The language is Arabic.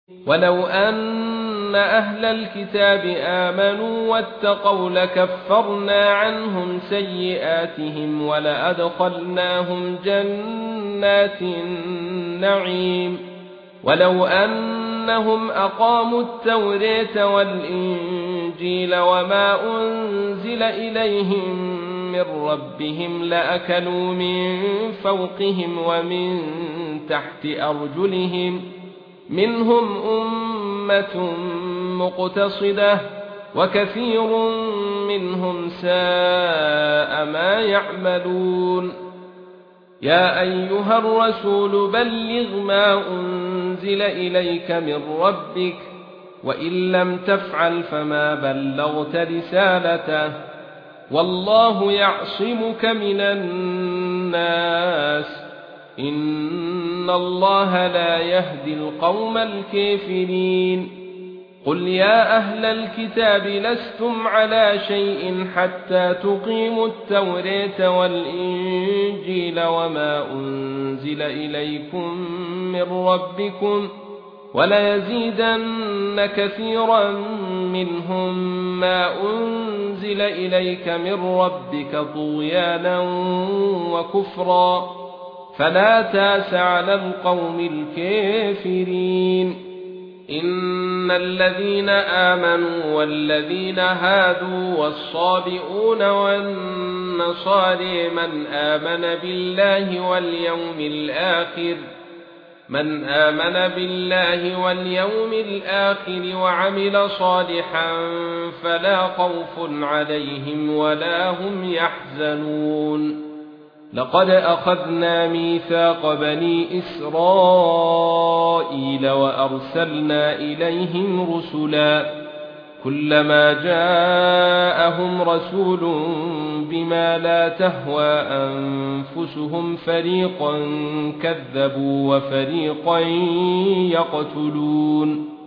ولو أن أهل الكتاب آمنوا واتقوا لكفرنا عنهم سيئاتهم ولأدخلناهم جنات النعيم ولو أنهم أقاموا التوراة والإنجيل وما أنزل إليهم من ربهم لأكلوا من فوقهم ومن تحت أرجلهم منهم أمة مقتصدة وكثير منهم ساء ما يعملون يا أيها الرسول بلغ ما أنزل إليك من ربك وإن لم تفعل فما بلغت رسالته والله يعصمك من الناس إن الله لا يهدي القوم الكافرين قل يا أهل الكتاب لستم على شيء حتى تقيموا التوراة والإنجيل وما أنزل إليكم من ربكم وليزيدن كثيرا منهم ما أنزل إليك من ربك طغيانا وكفرا فلا تأس على القوم الكافرين إن الذين آمنوا والذين هادوا والصابئون والنصارى من آمن بالله واليوم الآخر وعمل صالحا فلا خوف عليهم ولا هم يحزنون لقد أخذنا ميثاق بني إسرائيل وأرسلنا إليهم رسلا كلما جاءهم رسول بما لا تهوى أنفسهم فريقا كذبوا وفريقا يقتلون